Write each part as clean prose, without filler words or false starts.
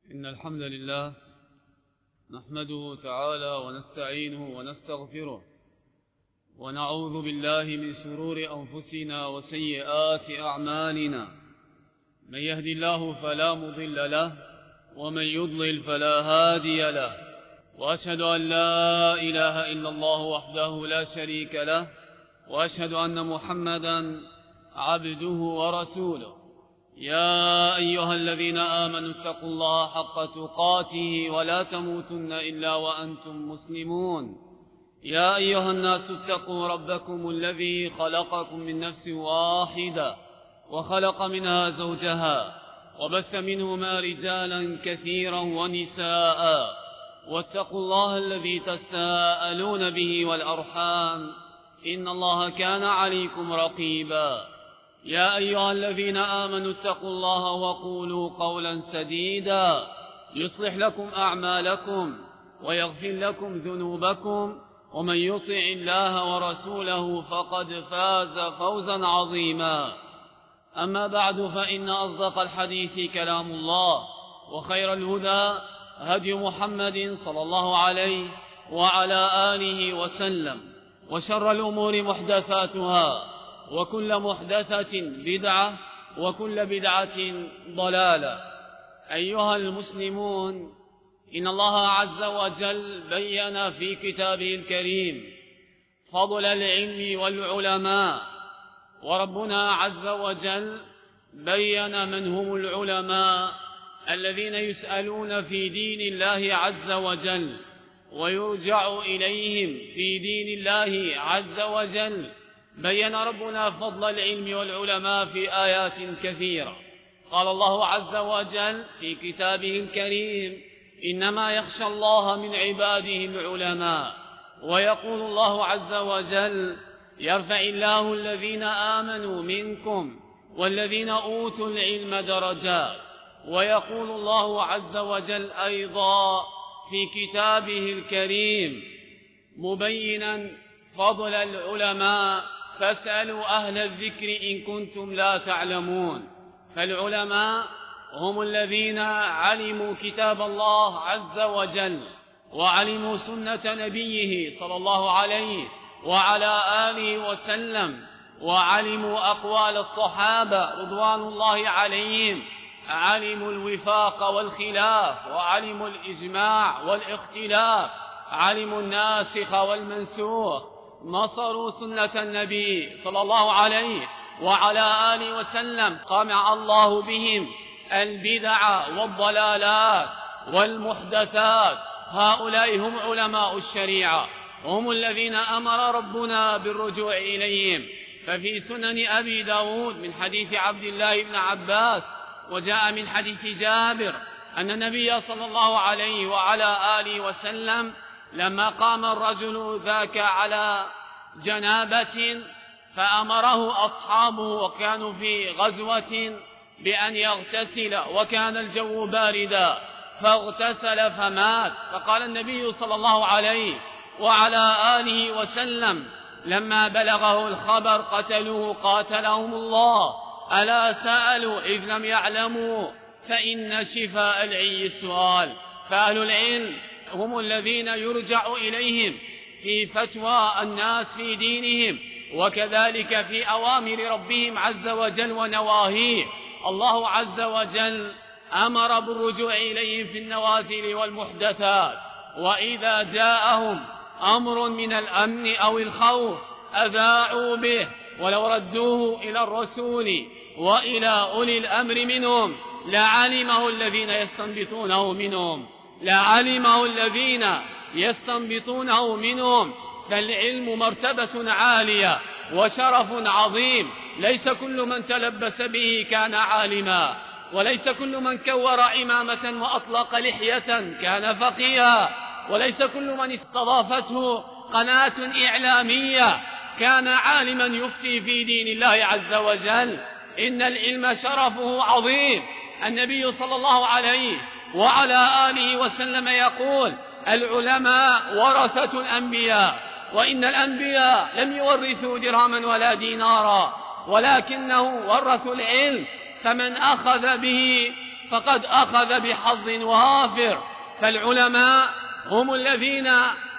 إن الحمد لله نحمده تعالى ونستعينه ونستغفره ونعوذ بالله من شرور أنفسنا وسيئات أعمالنا. من يهدي الله فلا مضل له ومن يضلل فلا هادي له، وأشهد أن لا إله إلا الله وحده لا شريك له، وأشهد أن محمدا عبده ورسوله. يا أيها الذين آمنوا اتقوا الله حق تقاته ولا تموتن إلا وأنتم مسلمون. يا أيها الناس اتقوا ربكم الذي خلقكم من نفس واحدة وخلق منها زوجها وبث منهما رجالا كثيرا ونساء، واتقوا الله الذي تساءلون به والأرحام إن الله كان عليكم رقيبا. يا أيها الذين آمنوا اتقوا الله وقولوا قولا سديدا يصلح لكم أعمالكم ويغفر لكم ذنوبكم، ومن يطع الله ورسوله فقد فاز فوزا عظيما. أما بعد، فإن أصدق الحديث كلام الله، وخير الهدى هدي محمد صلى الله عليه وعلى آله وسلم، وشر الأمور محدثاتها، وكل محدثة بدعة، وكل بدعة ضلالة. أيها المسلمون، إن الله عز وجل بين في كتابه الكريم فضل العلم والعلماء، وربنا عز وجل بين من هم العلماء الذين يسألون في دين الله عز وجل ويرجع إليهم في دين الله عز وجل. بين ربنا فضل العلم والعلماء في آيات كثيرة. قال الله عز وجل في كتابه الكريم: إنما يخشى الله من عباده العلماء. ويقول الله عز وجل: يرفع الله الذين آمنوا منكم والذين أوتوا العلم درجات. ويقول الله عز وجل أيضا في كتابه الكريم مبينا فضل العلماء: فاسألوا أهل الذكر إن كنتم لا تعلمون. فالعلماء هم الذين علموا كتاب الله عز وجل، وعلموا سنة نبيه صلى الله عليه وعلى آله وسلم، وعلموا أقوال الصحابة رضوان الله عليهم، علموا الوفاق والخلاف، وعلموا الإجماع والاختلاف، علموا الناسخ والمنسوخ، نصروا سنة النبي صلى الله عليه وعلى آله وسلم. قمع الله بهم البدع والضلالات والمحدثات. هؤلاء هم علماء الشريعة، هم الذين أمر ربنا بالرجوع إليهم. ففي سنن أبي داود من حديث عبد الله بن عباس، وجاء من حديث جابر أن النبي صلى الله عليه وعلى آله وسلم لما قام الرجل ذاك على جنابة فأمره أصحابه وكانوا في غزوة بأن يغتسل، وكان الجو باردا، فاغتسل فمات. فقال النبي صلى الله عليه وعلى آله وسلم لما بلغه الخبر: قتلوه قاتلهم الله، ألا سألوا إذ لم يعلموا، فإن شفاء العي السؤال. فأهل العلم هم الذين يرجع إليهم في فتوى الناس في دينهم، وكذلك في أوامر ربهم عز وجل ونواهيه. الله عز وجل أمر بالرجوع إليهم في النوازل والمحدثات. وإذا جاءهم أمر من الأمن أو الخوف أذاعوا به، ولو ردوه إلى الرسول وإلى أولي الأمر منهم لعلمه الذين يستنبطونه منهم. فالعلم مرتبة عالية وشرف عظيم، ليس كل من تلبس به كان عالما، وليس كل من كور عمامة وأطلق لحية كان فقيها، وليس كل من استضافته قناة إعلامية كان عالما يفتي في دين الله عز وجل. إن العلم شرفه عظيم. النبي صلى الله عليه وعلى آله وسلم يقول: العلماء ورثة الأنبياء، وإن الأنبياء لم يورثوا درهما ولا دينارا، ولكنه ورثوا العلم، فمن أخذ به فقد أخذ بحظ وافر. فالعلماء هم الذين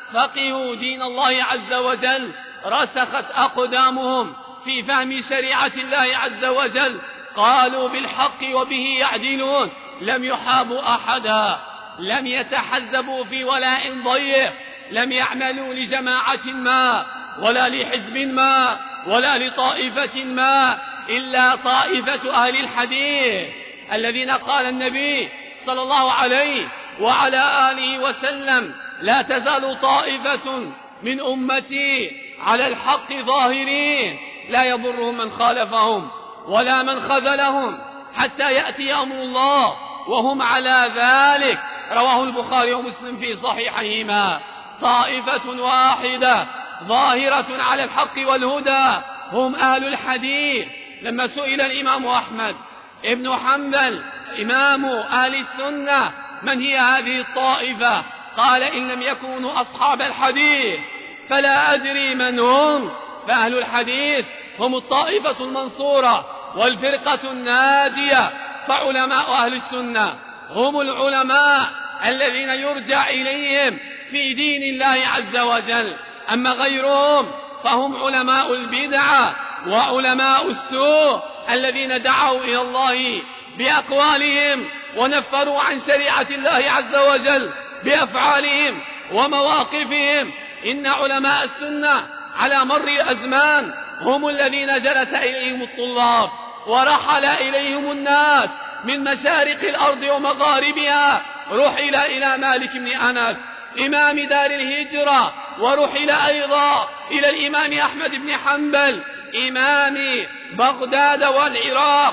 فقهوا دين الله عز وجل، رسخت أقدامهم في فهم شريعة الله عز وجل، قالوا بالحق وبه يعدلون، لم يحابوا أحدا، لم يتحزبوا في ولاء ضيق، لم يعملوا لجماعة ما ولا لحزب ما ولا لطائفة ما، إلا طائفة أهل الحديث الذين قال النبي صلى الله عليه وعلى آله وسلم: لا تزال طائفة من أمتي على الحق ظاهرين لا يضرهم من خالفهم ولا من خذلهم حتى يأتي أمر الله وهم على ذلك. رواه البخاري ومسلم في صحيحيهما. طائفة واحدة ظاهرة على الحق والهدى هم أهل الحديث. لما سئل الإمام أحمد ابن حنبل إمام أهل السنة من هي هذه الطائفة، قال: إن لم يكونوا أصحاب الحديث فلا أدري من هم. فأهل الحديث هم الطائفة المنصورة والفرقة الناجية. فعلماء أهل السنة هم العلماء الذين يرجع إليهم في دين الله عز وجل. أما غيرهم فهم علماء البدعة وعلماء السوء الذين دعوا إلى الله بأقوالهم ونفروا عن شريعة الله عز وجل بأفعالهم ومواقفهم. إن علماء السنة على مر الأزمان هم الذين جلس إليهم الطلاب ورحل إليهم الناس من مشارق الأرض ومغاربها. رحل إلى مالك بن أنس إمام دار الهجرة، ورحل أيضا إلى الإمام أحمد بن حنبل إمام بغداد والعراق،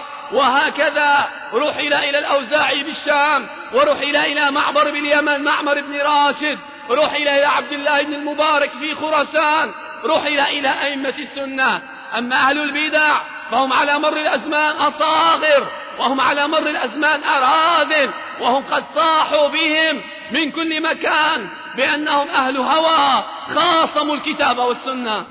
وهكذا رحل إلى الأوزاعي بالشام، ورحل إلى معبر باليمن معمر بن راشد، رحل إلى عبد الله بن المبارك في خراسان، رحل إلى أئمة السنة. أما أهل البدع فهم على مر الأزمان أصاغر، وهم على مر الأزمان أراذل، وهم قد صاحوا بهم من كل مكان بأنهم أهل هوى، خاصموا الكتاب والسنة.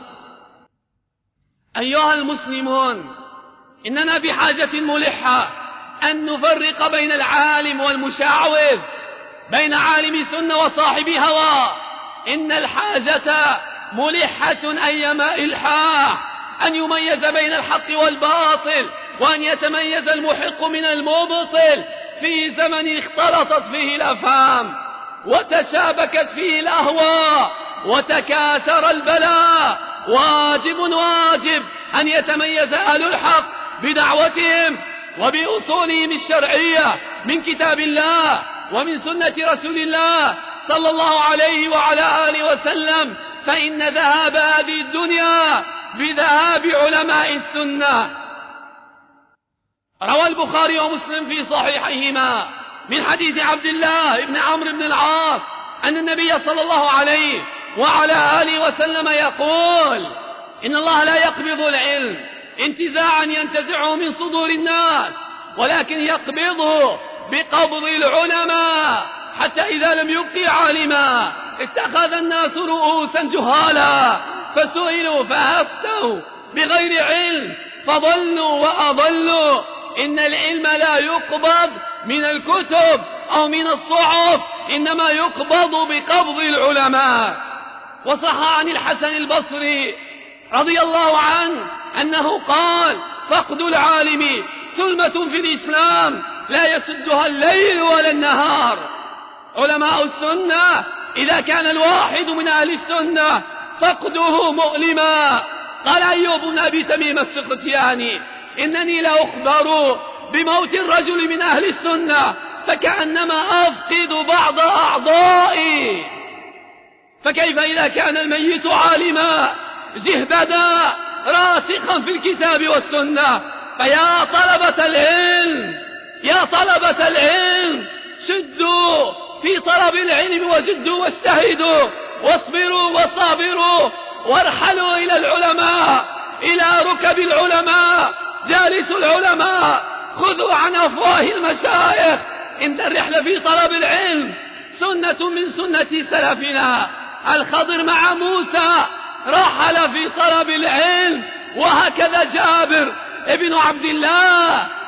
أيها المسلمون، إننا بحاجة ملحة أن نفرق بين العالم والمشعوذ، بين عالم سنة وصاحب هوى. إن الحاجة ملحة أيما إلحاح أن يميز بين الحق والباطل، وأن يتميز المحق من المبطل في زمن اختلطت فيه الأفهام وتشابكت فيه الأهواء وتكاثر البلاء. واجب أن يتميز أهل الحق بدعوتهم وبأصولهم الشرعية من كتاب الله ومن سنة رسول الله صلى الله عليه وعلى آله وسلم، فإن ذهاب هذه الدنيا بذهاب علماء السنة. روى البخاري ومسلم في صحيحيهما من حديث عبد الله بن عمرو بن العاص أن النبي صلى الله عليه وعلى آله وسلم يقول: إن الله لا يقبض العلم انتزاعا ينتزعه من صدور الناس، ولكن يقبضه بقبض العلماء، حتى إذا لم يبق عالما اتخذ الناس رؤوسا جهالا فسئلوا فأفتوا بغير علم فضلوا وأضلوا. إن العلم لا يقبض من الكتب أو من الصحف، إنما يقبض بقبض العلماء. وصح عن الحسن البصري رضي الله عنه أنه قال: فقد العالم ثلمة في الإسلام لا يسدها الليل ولا النهار. علماء السنة إذا كان الواحد من أهل السنة فقده مؤلما. قال أيوب بن أبي تميم السختياني: إنني لأخبر بموت الرجل من أهل السنة فكأنما أفقد بعض أعضائي. فكيف إذا كان الميت عالما زهبدا راسخا في الكتاب والسنة؟ فيا طلبة العلم، يا طلبة العلم، شدوا في طلب العلم وجدوا واجتهدوا واصبروا وصابروا وارحلوا إلى العلماء، إلى ركب العلماء، جالسوا العلماء، خذوا عن أفواه المشايخ. إن الرحلة في طلب العلم سنة من سنة سلفنا. الخضر مع موسى رحل في طلب العلم، وهكذا جابر ابن عبد الله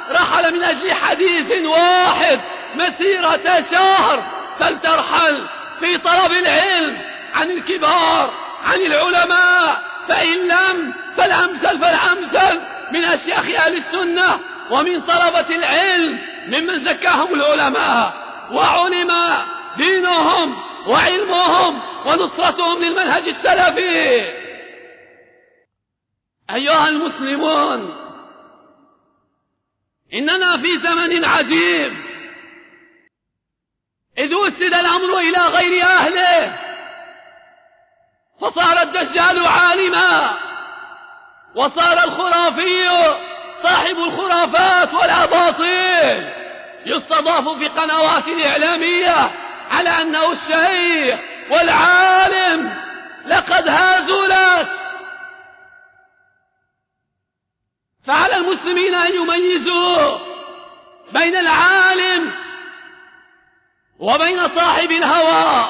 رحل من أجل حديث واحد مسيرة شهر فلترحل في طلب العلم عن الكبار، عن العلماء، فإن لم فالأمثل من أشياخ أهل السنة ومن طلبة العلم ممن زكاهم العلماء وعلم دينهم وعلمهم ونصرتهم للمنهج السلفي. أيها المسلمون، إننا في زمن عجيب، إذ وسد الأمر إلى غير أهله، فصار الدجال عالما، وصار الخرافي صاحب الخرافات والأباطيل يستضاف في قنوات إعلامية على أنه الشيخ والعالم. لقد هازلت. فعلى المسلمين أن يميزوا بين العالم وبين صاحب الهوى،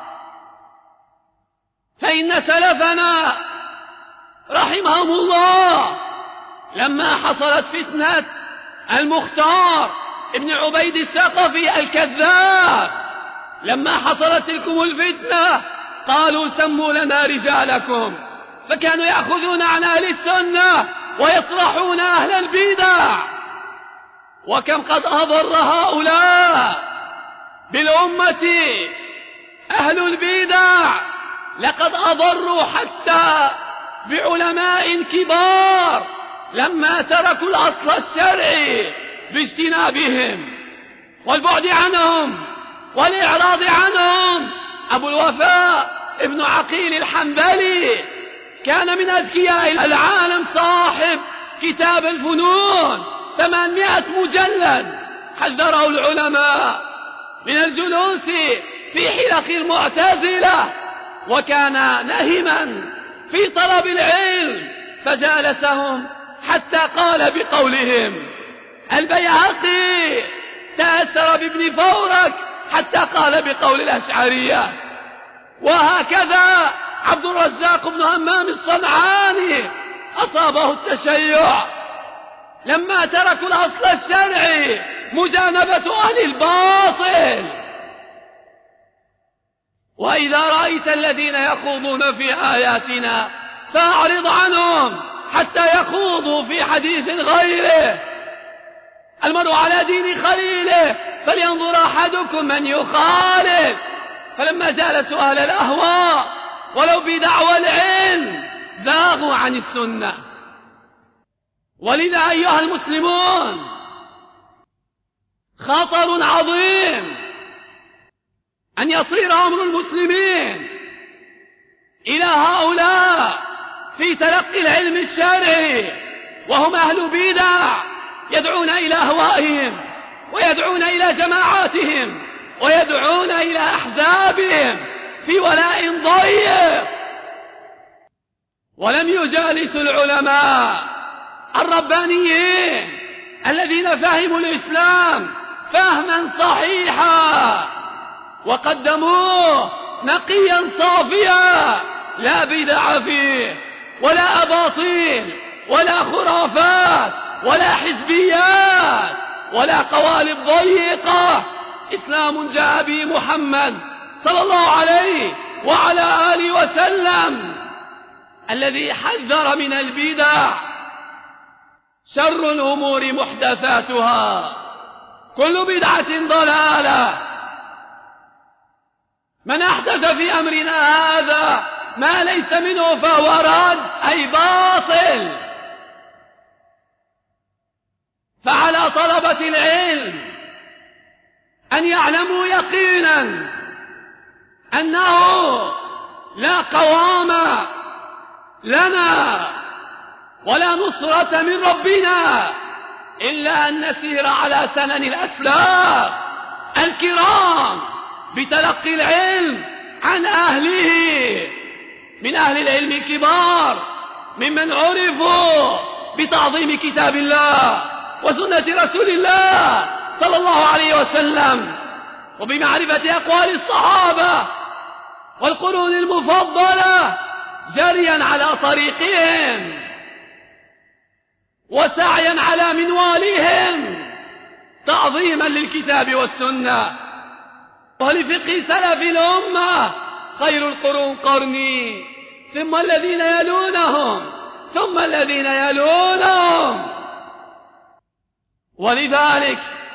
فإن سلفنا رحمهم الله لما حصلت فتنة المختار ابن عبيد الثقفي الكذاب، لما حصلت تلكم الفتنة قالوا سموا لنا رجالكم، فكانوا يأخذون عن أهل السنة ويطرحون أهل البدع. وكم قد أضر هؤلاء بالأمة أهل البدع، لقد أضروا حتى بعلماء كبار لما تركوا الأصل الشرعي باجتنابهم والبعد عنهم والإعراض عنهم. أبو الوفاء ابن عقيل الحنبلي كان من أذكياء العالم، صاحب كتاب الفنون 800 مجلد، حذره العلماء من الجلوس في حلق المعتزلة، وكان نهما في طلب العلم، فجالسهم حتى قال بقولهم. البيهقي تأثر بابن فورك حتى قال بقول الأشعرية. وهكذا عبد الرزاق بن همام الصنعاني أصابه التشيع لما تركوا الأصل الشرعي، مجانبة أهل الباطل. وإذا رأيت الذين يخوضون في آياتنا فأعرض عنهم حتى يخوضوا في حديث غيره. المرء على دين خليله فلينظر أحدكم من يخالف. فلما جالسوا أهل الأهواء ولو بدعوى العلم زاغوا عن السنة. ولذا أيها المسلمون، خطر عظيم أن يصير أمر المسلمين إلى هؤلاء في تلقي العلم الشرعي وهم أهل بدع، يدعون إلى أهوائهم ويدعون إلى جماعاتهم ويدعون إلى أحزابهم في ولاء ضيق، ولم يجالسوا العلماء الربانيين الذين فهموا الإسلام فهما صحيحا وقدموه نقيا صافيا، لا بدع فيه ولا أباطيل ولا خرافات ولا حزبيات ولا قوالب ضيقة. إسلام جاء به محمد صلى الله عليه وعلى آله وسلم الذي حذر من البدع. شر الأمور محدثاتها، كل بدعة ضلالة. من أحدث في أمرنا هذا ما ليس منه فهو رد، أي باطل. فعلى طلبة العلم أن يعلموا يقينا أنه لا قوام لنا ولا نصرة من ربنا إلا أن نسير على سنن الأسلاف الكرام بتلقي العلم عن أهله، من أهل العلم الكبار ممن عرفوا بتعظيم كتاب الله وسنة رسول الله صلى الله عليه وسلم، وبمعرفة أقوال الصحابة والقرون المفضلة جريا على طريقهم. وسعيا على منوالهم تعظيما للكتاب والسنة ولفقه سلف الأمة. خير القرون قرني ثم الذين يلونهم ثم الذين يلونهم. ولذلك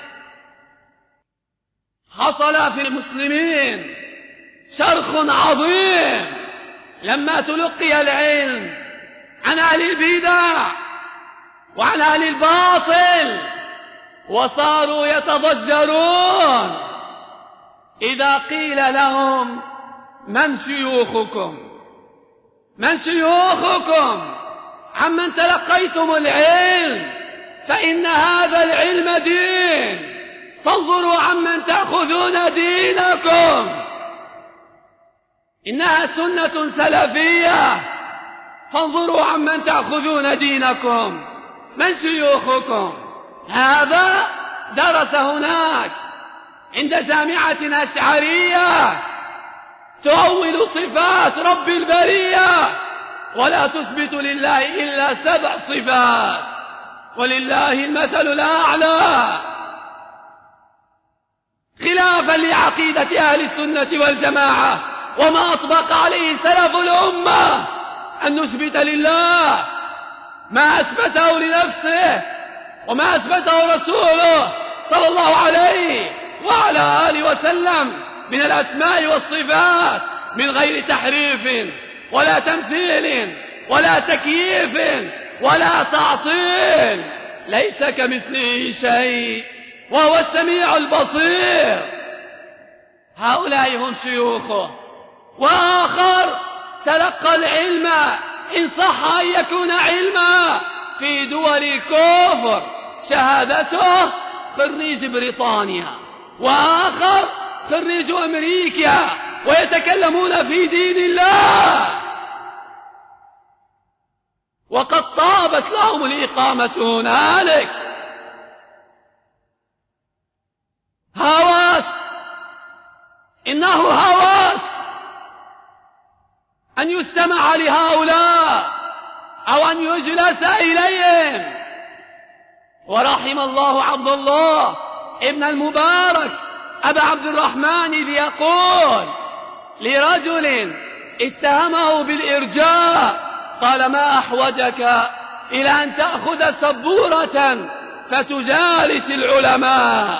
حصل في المسلمين شرخ عظيم لما تلقي العلم عن أهل البدع وعن أهل الباطل، وصاروا يتضجرون إذا قيل لهم من شيوخكم، من شيوخكم، عمن تلقيتم العلم، فإن هذا العلم دين، فانظروا عمن تأخذون دينكم، إنها سنة سلفية، فانظروا عمن تأخذون دينكم. من شيوخكم؟ هذا درس هناك عند جامعة أشعرية تؤول صفات رب البرية ولا تثبت لله إلا 7 صفات، ولله المثل الأعلى، خلافا لعقيدة أهل السنة والجماعة وما أطبق عليه سلف الأمة، أن نثبت لله ما أثبته لنفسه وما أثبته رسوله صلى الله عليه وعلى آله وسلم من الأسماء والصفات من غير تحريف ولا تمثيل ولا تكييف ولا تعطيل. ليس كمثله شيء وهو السميع البصير. هؤلاء هم شيوخه. وآخر تلقى العلم إن صح أن يكون علما في دول كفر، شهادته خريج بريطانيا، وآخر خريج أمريكا، ويتكلمون في دين الله وقد طابت لهم الإقامة هنالك. هوس، إنه هوس أن يستمع لهؤلاء أو أن يجلس إليهم. ورحم الله عبد الله ابن المبارك أبا عبد الرحمن إذ يقول لرجل اتهمه بالإرجاء قال ما أحوجك إلى أن تأخذ سبورة فتجالس العلماء.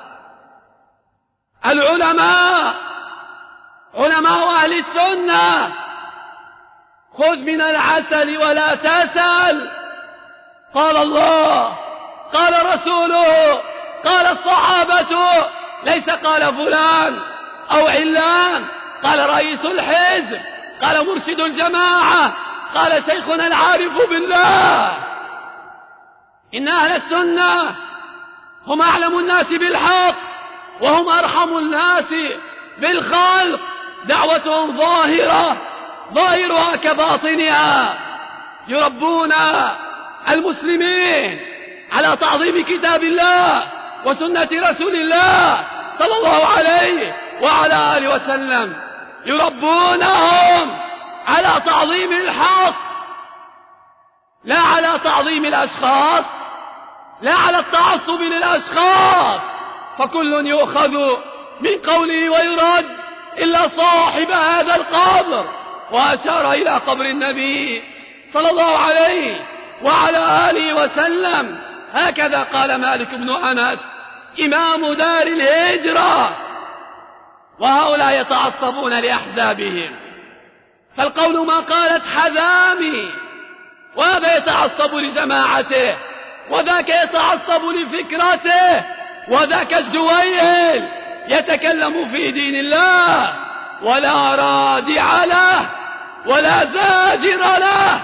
العلماء علماء أهل السنة، خذ من العسل ولا تسل. قال الله، قال رسوله، قال الصحابة، ليس قال فلان أو علان، قال رئيس الحزب، قال مرشد الجماعة، قال شيخنا العارف بالله. إن أهل السنة هم أعلم الناس بالحق وهم أرحم الناس بالخلق. دعوتهم ظاهرة، ظاهرها كباطنها، يربون المسلمين على تعظيم كتاب الله وسنة رسول الله صلى الله عليه وعلى آله وسلم، يربونهم على تعظيم الحق لا على تعظيم الأشخاص، لا على التعصب للأشخاص، فكل يؤخذ من قوله ويرد إلا صاحب هذا القبر. وأشار إلى قبر النبي صلى الله عليه وعلى آله وسلم. هكذا قال مالك بن أنس إمام دار الهجرة. وهؤلاء يتعصبون لأحزابهم، فالقول ما قالت حذامي، وهذا يتعصب لجماعته، وذاك يتعصب لفكرته، وذاك الجويل يتكلم في دين الله ولا رادع له ولا زاجر له.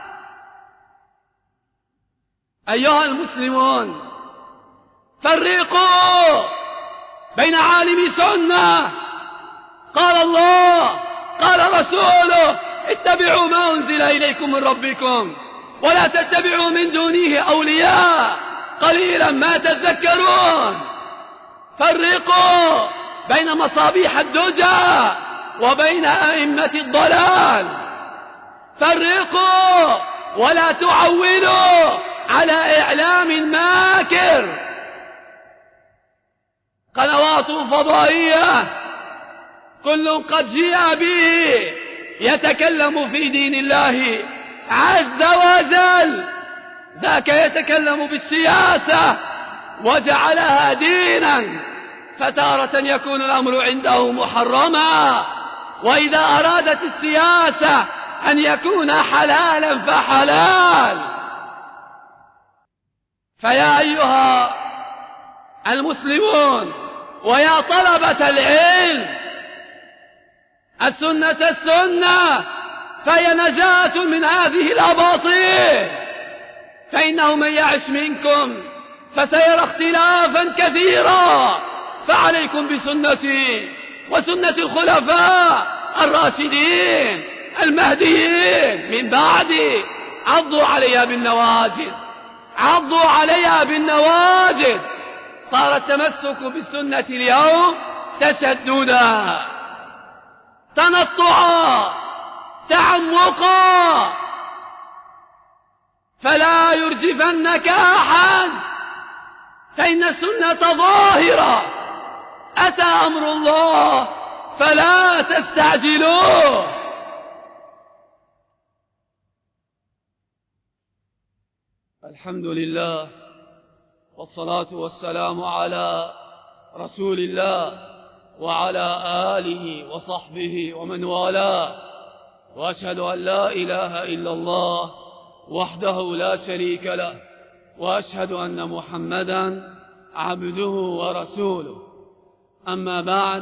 أيها المسلمون، فرقوا بين عالم سنة قال الله قال رسوله اتبعوا ما أنزل إليكم من ربكم ولا تتبعوا من دونه أولياء قليلا ما تذكرون. فرقوا بين مصابيح الدجى وبين أئمة الضلال. فرقوا ولا تعولوا على إعلام ماكر، قنوات فضائية كل قد جاء به يتكلم في دين الله عز وجل، ذاك يتكلم بالسياسة وجعلها دينا، فتارة يكون الأمر عنده محرما، وإذا أرادت السياسة أن يكون حلالا فحلال. فيا أيها المسلمون ويا طلبة العلم، السنة فهي نجاة من هذه الأباطيل، فإنه من يعش منكم فسيرى اختلافا كثيرا، فعليكم بسنتي وسنة الخلفاء الراشدين المهديين من بعدي، عضوا عليها بالنواجذ، عضوا عليها بالنواجذ. صار التمسك بالسنة اليوم تشددا، تنطعا، تعمقا، فلا يرجفنك أحد، فإن السنة ظاهرة، أتى أمر الله فلا تستعجلوه. الحمد لله والصلاة والسلام على رسول الله وعلى آله وصحبه ومن والاه، وأشهد أن لا إله إلا الله وحده لا شريك له، وأشهد أن محمدا عبده ورسوله. أما بعد،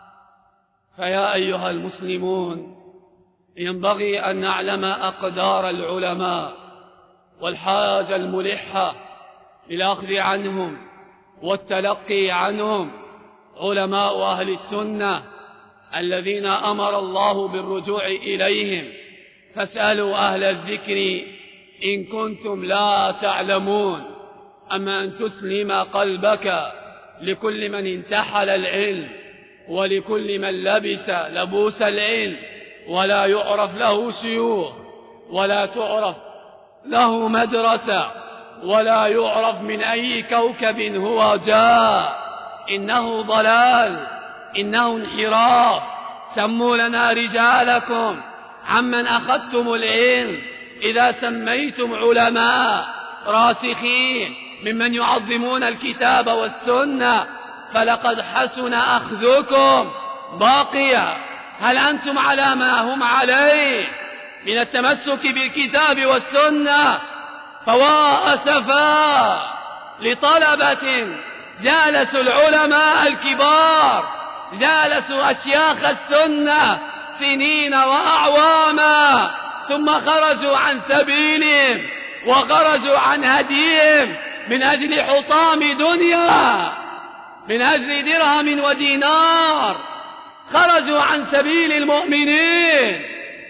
فيا أيها المسلمون، ينبغي أن نعلم أقدار العلماء والحاجة الملحة للأخذ عنهم والتلقي عنهم. علماء أهل السنة الذين أمر الله بالرجوع إليهم، فاسألوا أهل الذكر إن كنتم لا تعلمون. أما أن تسلم قلبك لكل من انتحل العلم ولكل من لبس لبوس العلم، ولا يعرف له شيوخ ولا تعرف له مدرسة ولا يعرف من أي كوكب هو جاء، إنه ضلال، إنه انحراف. سموا لنا رجالكم عمن أخذتم العلم إذا سميتم علماء راسخين ممن يعظمون الكتاب والسنة، فلقد حسن أخذكم. باقية، هل أنتم على ما هم عليه من التمسك بالكتاب والسنة؟ فوا أسفا لطلبة جالسوا العلماء الكبار، جالسوا أشياخ السنة سنين وأعواما، ثم خرجوا عن سبيلهم وخرجوا عن هديهم من أجل حطام دنيا، من أجل درهم ودينار، خرجوا عن سبيل المؤمنين.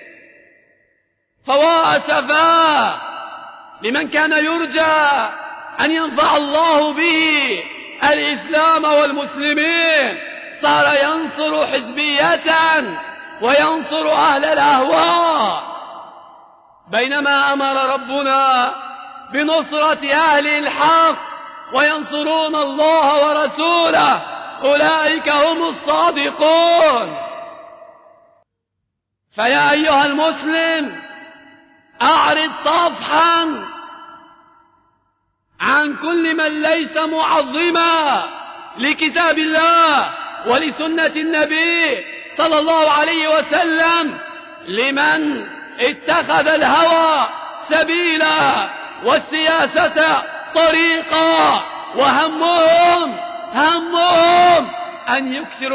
فوا أسفا لمن كان يرجى أن ينفع الله به الإسلام والمسلمين، صار ينصر حزبية وينصر أهل الأهواء، بينما أمر ربنا بنصرة أهل الحق وينصرون الله ورسوله، أولئك هم الصادقون. فيا أيها المسلم، أعرض صفحا عن كل من ليس معظما لكتاب الله ولسنة النبي صلى الله عليه وسلم، لمن اتخذ الهوى سبيلا والسياسة طريقا، وهمهم أن يكثروا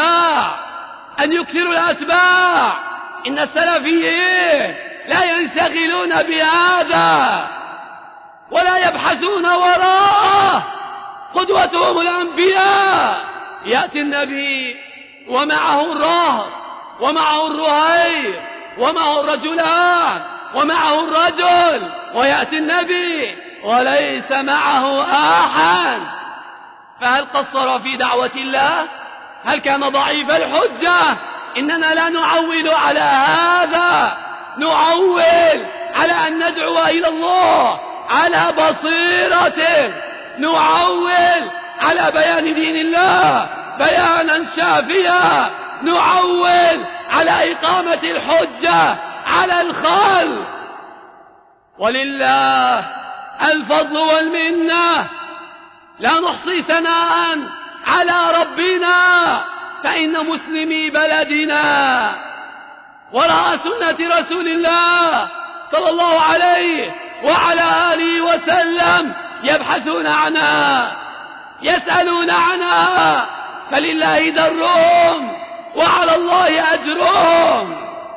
الأتباع. إن السلفيين لا ينشغلون بهذا ولا يبحثون وراءه، قدوتهم الأنبياء. يأتي النبي ومعه الرهط ومعه الرهيب ومعه الرجلان ومعه الرجل، ويأتي النبي وليس معه أحد. فهل قصر في دعوة الله؟ هل كان ضعيف الحجة؟ إننا لا نعول على هذا، نعول على أن ندعو إلى الله على بصيرة، نعول على بيان دين الله بيانا شافيا، نعول على إقامة الحجة على الخلق. ولله الفضل والمنة، لا نحصي ثناء على ربنا، فإن مسلمي بلدنا وراء سنة رسول الله صلى الله عليه وعلى آله وسلم يبحثون عنها، يسألون عنها، فلله درهم وعلى الله أجرهم.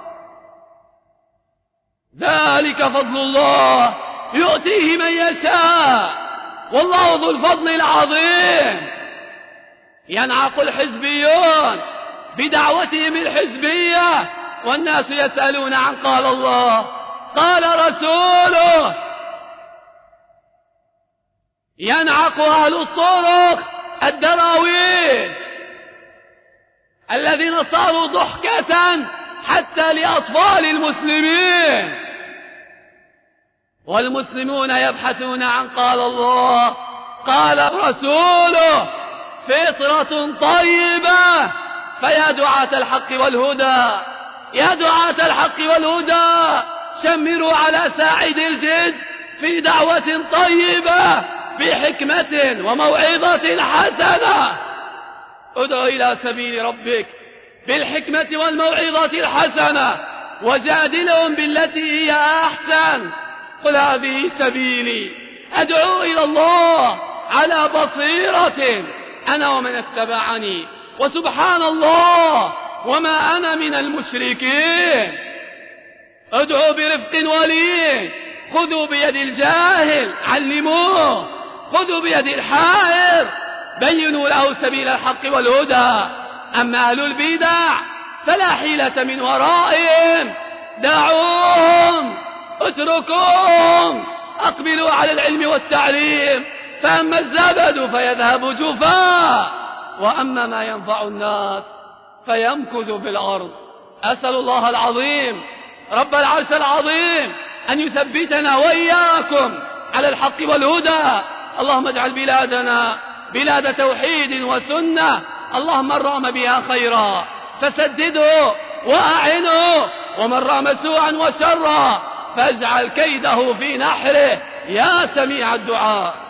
ذلك فضل الله يؤتيه من يشاء، والله ذو الفضل العظيم. ينعق الحزبيون بدعوتهم الحزبية والناس يسألون عن قال الله قال رسوله. ينعق أهل الطرق الدراويش الذين صاروا ضحكة حتى لأطفال المسلمين، والمسلمون يبحثون عن قال الله قال رسوله فطرة طيبة. فيا دعاة الحق والهدى، يا دعاة الحق والهدى، شمروا على ساعد الجد في دعوة طيبة بحكمة وموعظة حسنة. ادع إلى سبيل ربك بالحكمة والموعظة الحسنة وجادلهم بالتي هي أحسن. قل هذه سبيلي أدعو إلى الله على بصيرة أنا ومن اتبعني، وسبحان الله وما أنا من المشركين. ادعوا برفق ولين، خذوا بيد الجاهل علموه، خذوا بيد الحائر بينوا له سبيل الحق والهدى. أما أهل البدع فلا حيلة من ورائهم، دعوهم اتركوهم، أقبلوا على العلم والتعليم، فأما الزبد فيذهب جفاء، وأما ما ينفع الناس فيمكث في الأرض. أسأل الله العظيم رب العرش العظيم أن يثبتنا وإياكم على الحق والهدى. اللهم اجعل بلادنا بلاد توحيد وسنة، اللهم من رام بها خيرا فسدده وأعنه، ومن رام سوءا وشرا فاجعل كيده في نحره يا سميع الدعاء.